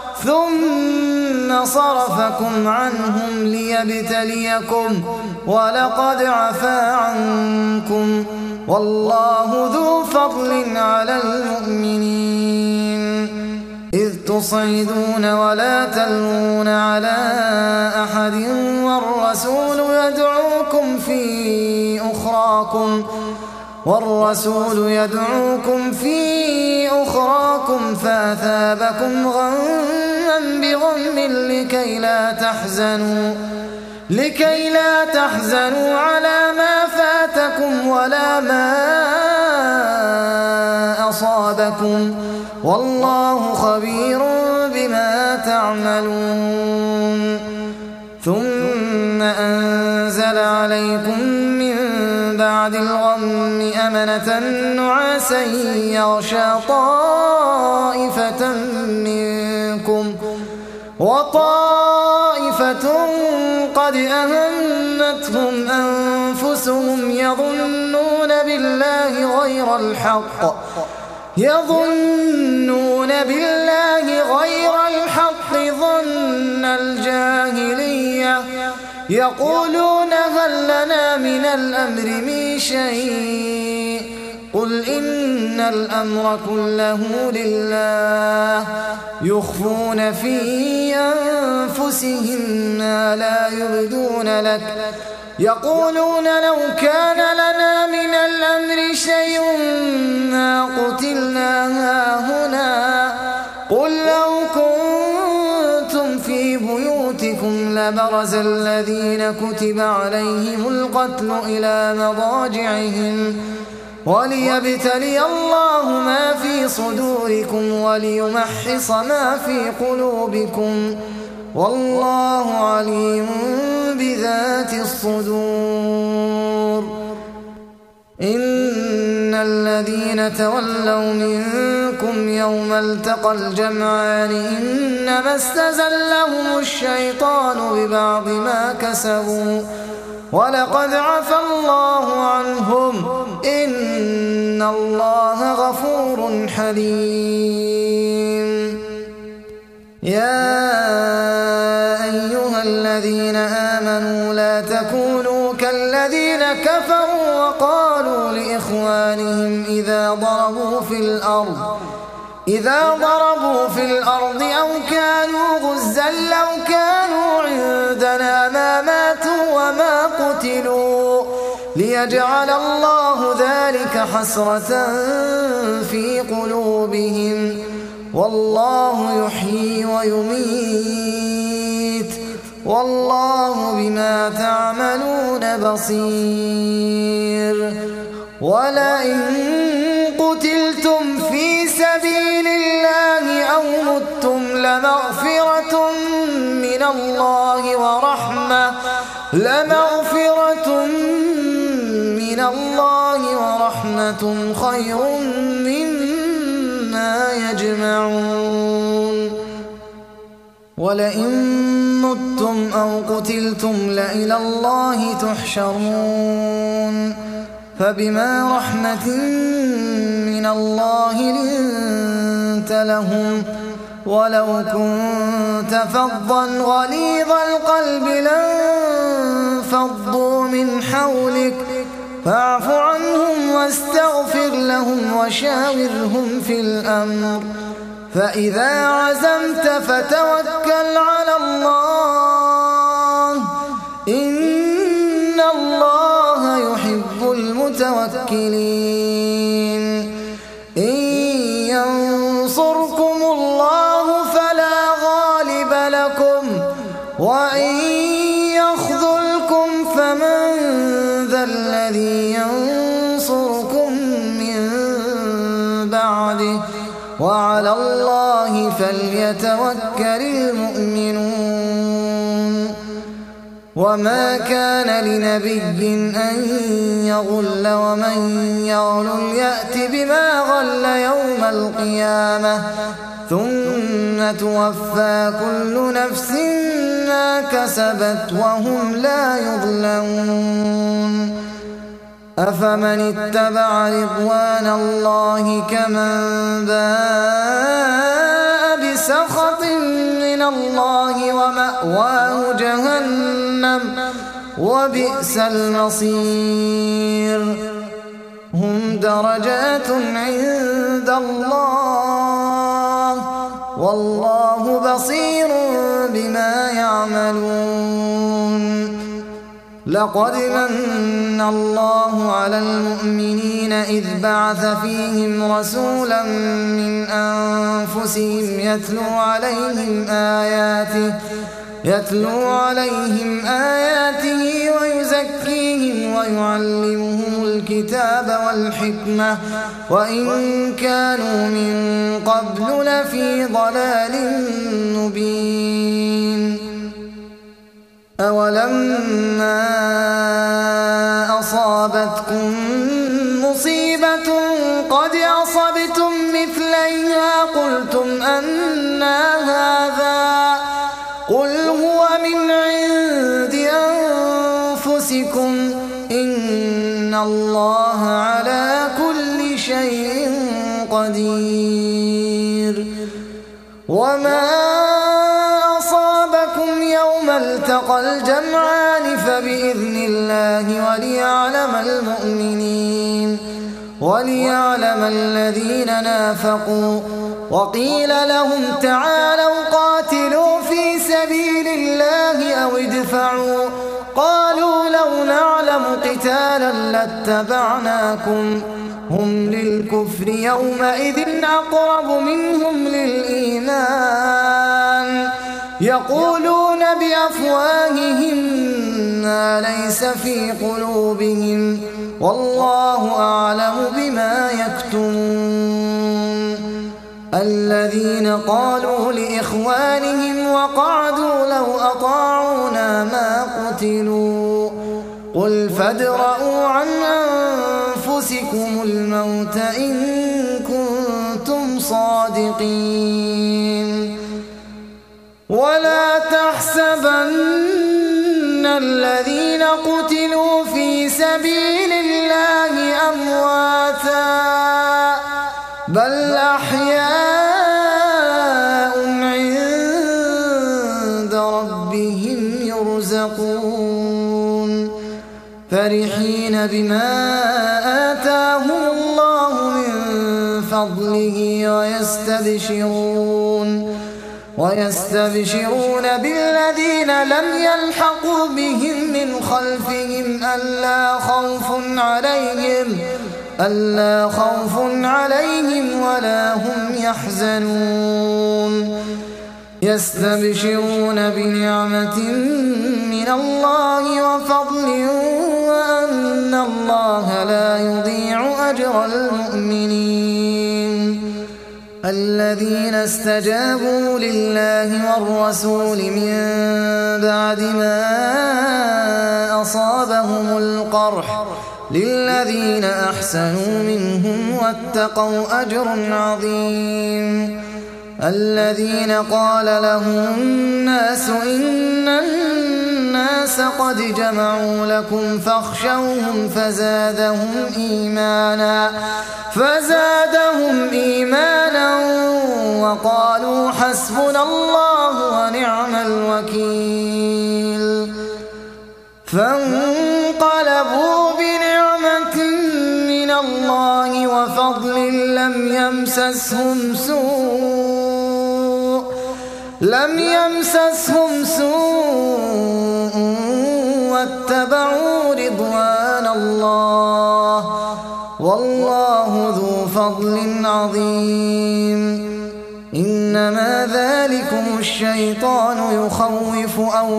ثم صرفكم عنهم ليبتليكم ولقد عفا عنكم والله ذو فضل على المؤمنين. إذ تصعدون ولا تلوون على أحد والرسول يدعوكم في أخراكم فأثابكم غما بغم لكي لا تحزنوا على ما فاتكم ولا ما أصابكم والله خبير بما تعملون. ثم أنزل عليكم من بعد الغم أمنة نعاسا يغشى طائفة منكم وطائفة قد أهمتهم أنفسهم يظنون بالله غير الحق ظن الجاهلية يقولون هل لنا من الأمر من شيء قل إن الأمر كله لله يخفون في أنفسهم ما لا يبدون لك يقولون لو كان لنا من الأمر شيء ما قتلنا هاهنا قل لو كنتم في بيوتكم لبرز الذين كتب عليهم القتل إلى مضاجعهم وليبتلي الله ما في صدوركم وليمحص ما في قلوبكم والله عليم بذات الصدور. إن الذين تولوا منكم يوم التقى الجمعان إنما استزلهم الشيطان ببعض ما كسبوا ولقد عفا الله عنهم إن الله غفور حليم. يا أيها الذين آمنوا لا تكونوا كالذين كفروا وقالوا لإخوانهم إذا ضربوا في الأرض أو كانوا غزا لو كانوا عندنا ما ماتوا وما قتلوا ليجعل الله ذلك حسرة في قلوبهم والله يحيي ويميت والله بما تعملون بصير ولئن قتلتم في سبيل الله أو متم لمغفرة من الله ورحمة خير مما يجمعون ولئن متم أو قتلتم لإلى الله تحشرون فبما رحمة من الله لنت لهم ولو كنت فظا غليظ القلب لانفضوا من حولك فاعف عنهم واستغفر لهم وشاورهم في الأمر فإذا عزمت فتوكل على الله إن الله يحب المتوكلين إن ينصركم الله فلا غالب لكم وإن يخذلكم فمن ذا الذي ينصركم من بعده وعلى الله فليتوكل المؤمنون وما كان لنبي أن يغل ومن يغل يأت بما غل يوم القيامة ثم توفى كل نفس ما كسبت وهم لا يظلمون أفمن اتبع رضوان الله كمن باء بسخط من الله ومأواه جهنم وبئس المصير هم درجات عند الله والله بصير بما يعملون لقد من الله على المؤمنين إذ بعث فيهم رسولا من أنفسهم يتلو عليهم آياته ويزكيهم ويعلمهم الكتاب والحكمة وإن كانوا من قبل لفي ضلال مبين أولما أصابتكم مصيبة قد أصبتم مثليها قلتم أنى هذا قل هو من عند أنفسكم إن الله على كل شيء قدير وما أصابكم يوم التقى الجمعان فبإذن الله وليعلم الذين نافقوا وقيل لهم تعالوا قاتلوا في سبيل الله أو ادفعوا قالوا لو نعلم قتالا لاتبعناكم هم للكفر يومئذ أقرب منهم للإيمان يقولون بأفواههم ما ليس في قلوبهم والله أعلم بما يكتمون الذين قالوا لإخوانهم وقعدوا لو أطاعونا ما قتلوا قل فادرءوا عن أنفسكم الموت إن كنتم صادقين ولا تحسبن الذين قتلوا في سبيل الله أمواتا بل أحياء عند ربهم يرزقون فرحين بما آتاهم الله من فضله ويستبشرون بالذين لم يلحقوا بهم من خلفهم ألا خوف عليهم ولا هم يحزنون يستبشرون بنعمة من الله وفضل وأن الله لا يضيع أجر المؤمنين الذين استجابوا لله والرسول من بعد ما أصابهم القرح للذين أحسنوا منهم واتقوا أجر عظيم الذين قال لهم الناس إن الناس قد جمعوا لكم فاخشوهم فزادهم إيمانا وقالوا حسبنا الله ونعم الوكيل فانقلبوا بنعمة من الله وفضل لم يمسسهم سوء واتبعوا رضوان الله والله ذو فضل عظيم إنما ذلكم الشيطان يخوف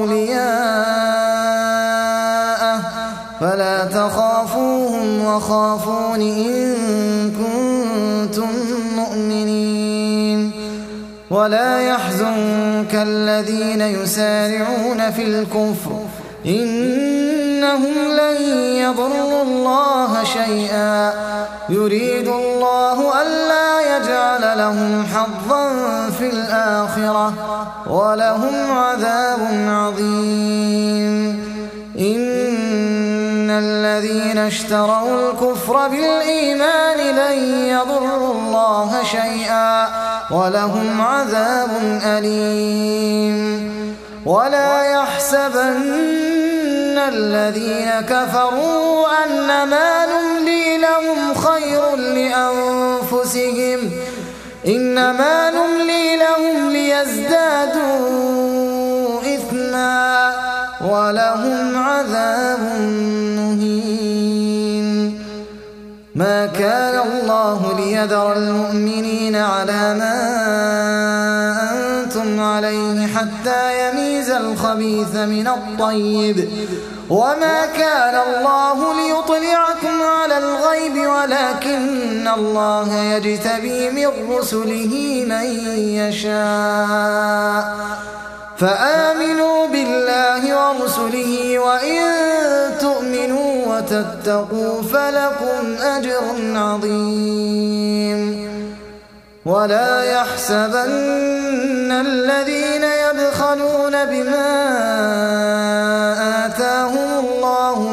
أولياءه فلا تخافوهم وخافون إن كنتم مؤمنين ولا يحزنك الذين يسارعون في الكفر إنهم لن يضروا الله شيئا يريد الله ألا يجعل لهم حظا في الآخرة ولهم عذاب عظيم إن الذين اشتروا الكفر بالإيمان لن يضروا الله شيئا ولهم عذاب أليم ولا يحسبن الذين كفروا أنما نملي لهم خير لأنفسهم إنما نملي لهم ليزدادوا إثما ولهم عذاب مهين ما كان الله ليذر المؤمنين على ما أنتم عليه حتى يميز الخبيث من الطيب وما كان الله ليطلعكم على الغيب ولكن الله يجتبي من رسله من يشاء فآمنوا بالله ورسله وإن تؤمنوا وتتقوا فلكم أجر عظيم ولا يحسبن الذين يبخلون بما آتاهم الله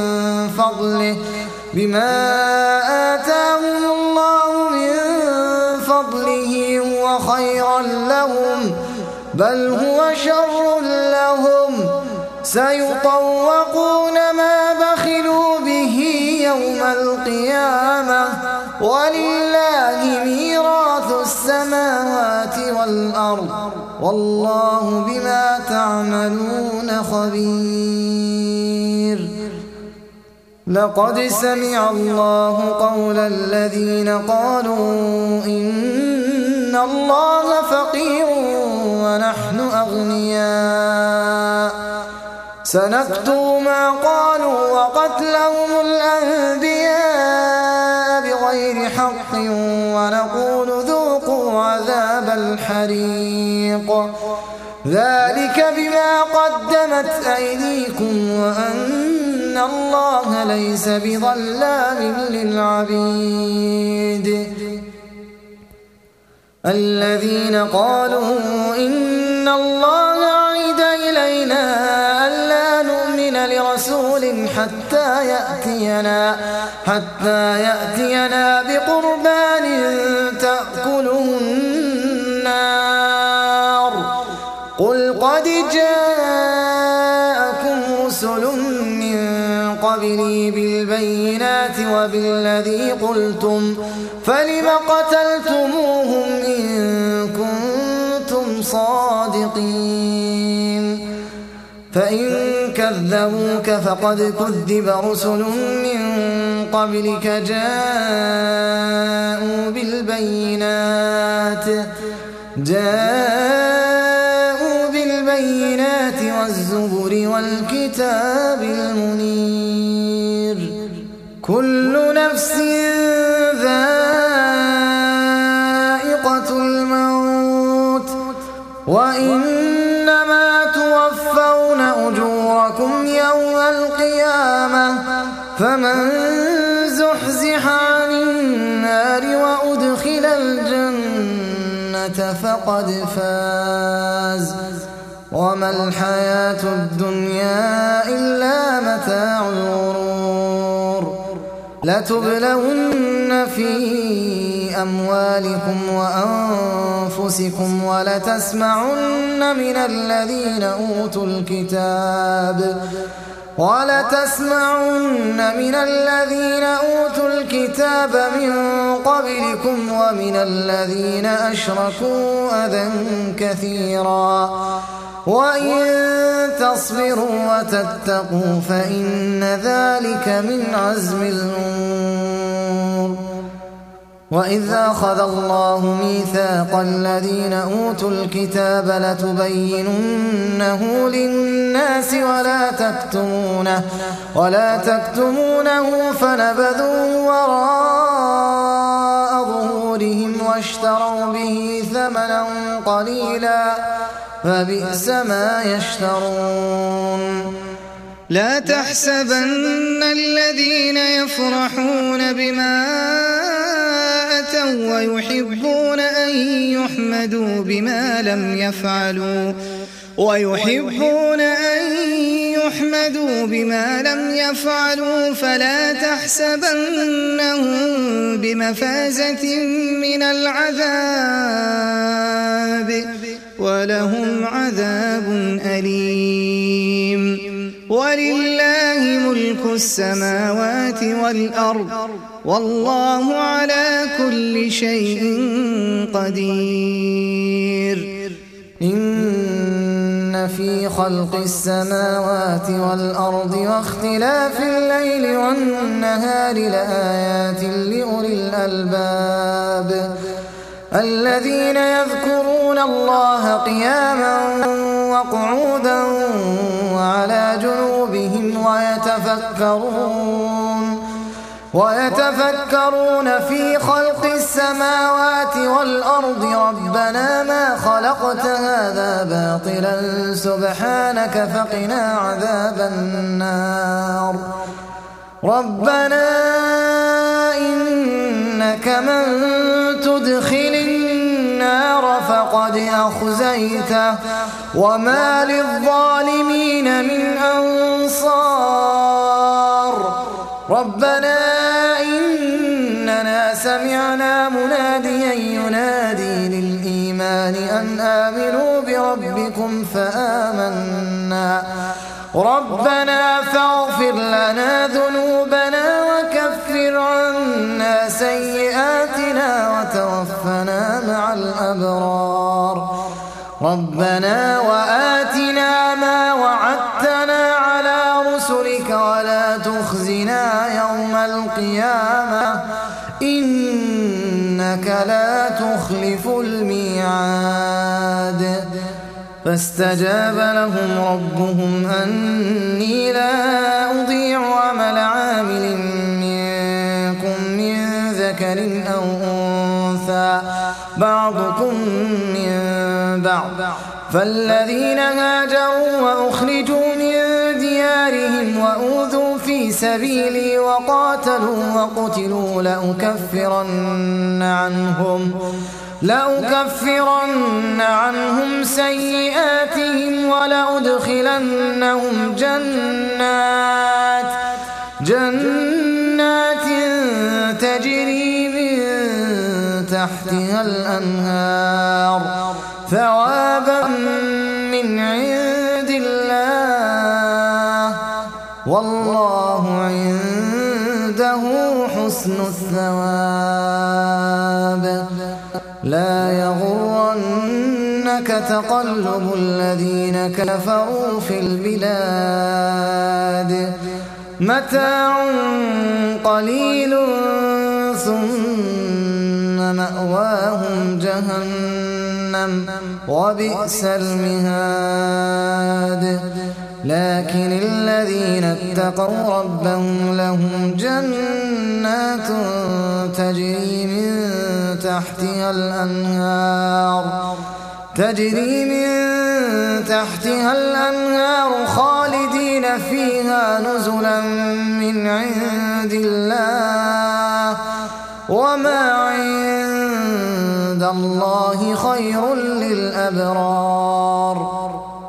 من فضله هو خيرا لهم بل هو شر لهم سيطوقون ما بخلوا به يوم القيامة ولله ميراث السماوات والأرض والله بما تعملون خبير لقد سمع الله قول الذين قالوا إن الله فقير ونحن أغنياء سنكتب ما قالوا وقتلهم الأنبياء بغير حق ونقول ذوقوا عذاب الحريق ذلك بما قدمت أيديكم وأن الله ليس بظلام للعبيد الذين قالوا إن الله عهد إلينا ألا نؤمن لرسول حتى يأتينا بقربان تأكله النار قل قد جاءكم رسل من قبلي بالبينات بالبينات وبالذي قلتم فلم قتلتموهم إن كنتم صادقين فإن كذبوك فقد كذب رسل من قبلك جاءوا بالبينات والزبر والكتاب المنير كل نفس ذائقة الموت وإنما توفون أجوركم يوم القيامة فمن زحزح عن النار وأدخل الجنة فقد فاز وما الحياة الدنيا إلا متاع الغرور لتبلون في أموالكم وأنفسكم ولتسمعن من الذين أوتوا الكتاب من قبلكم ومن الذين أشركوا أذى كثيرا وإن تصبروا وتتقوا فإن ذلك من عزم الأمور وإذ أخذ الله ميثاق الذين أوتوا الكتاب لتبيننه للناس ولا تكتمونه فنبذوه وراء ظهورهم واشتروا به ثمنا قليلا فبئس ما يشترون لا تحسبن الذين يفرحون بما أتوا ويحبون أن يحمدوا بما لم يفعلوا فلا تحسبنهم بمفازة من العذاب ولهم عذاب أليم ولله ملك السماوات والأرض والله على كل شيء قدير إن في خلق السماوات والأرض واختلاف الليل والنهار لآيات لأولي الألباب الذين يذكرون الله قياما وقعودا وعلى جنوبهم ويتفكرون في خلق السماوات والأرض ربنا ما خلقت هذا باطلا سبحانك فقنا عذاب النار ربنا إنك من تدخل النار فقد أخزيته وما للظالمين من أنصار ربنا إننا سمعنا مناديا ينادي للإيمان أن آمنوا بربكم فآمنا ربنا فاغفر لنا ذنوبنا وكفر عنا سيئاتنا وتوفنا مع الأبرار ربنا وآتنا ما وعدتنا على رسلك ولا تخزنا يوم القيامة إنك لا تخلف الميعاد فاستجاب لهم ربهم أني لا أضيع عمل عامل منكم من ذكر أو أنثى بعضكم من بعض فالذين هاجروا وأخرجوا من ديارهم وأوذوا في سبيلي وقاتلوا وقتلوا لأكفرن عنهم سيئاتهم ولأدخلنهم جنات تجري من تحتها الأنهار ثوابا من عند الله والله عند عنده حسن الثواب لا يغرنك تقلب الذين كفروا في البلاد متاع قليل ثم مأواهم جهنم وبئس المهاد لكن الذين اتقوا ربهم لهم جنات تجري من تحتها الأنهار خالدين فيها نزلا من عند الله وما عند الله خير للأبرار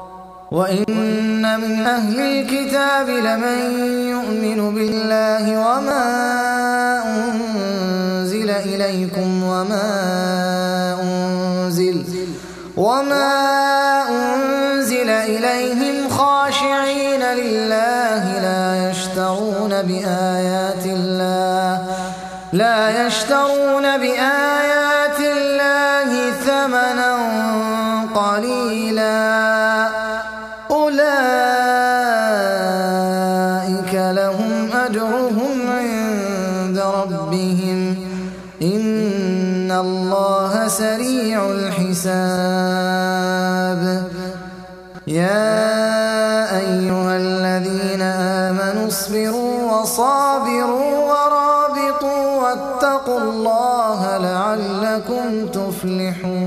وإن من أهل الكتاب لمن يؤمن بالله وما أنزل إليكم وما أنزل إليهم خاشعين لله لا يشترون بآيات الله ثمنا قليلا أولئك لهم أجرهم عند ربهم إن الله سريع الحساب يا أيها الذين آمنوا اصبروا وصابروا ورابطوا واتقوا الله لعلكم تفلحون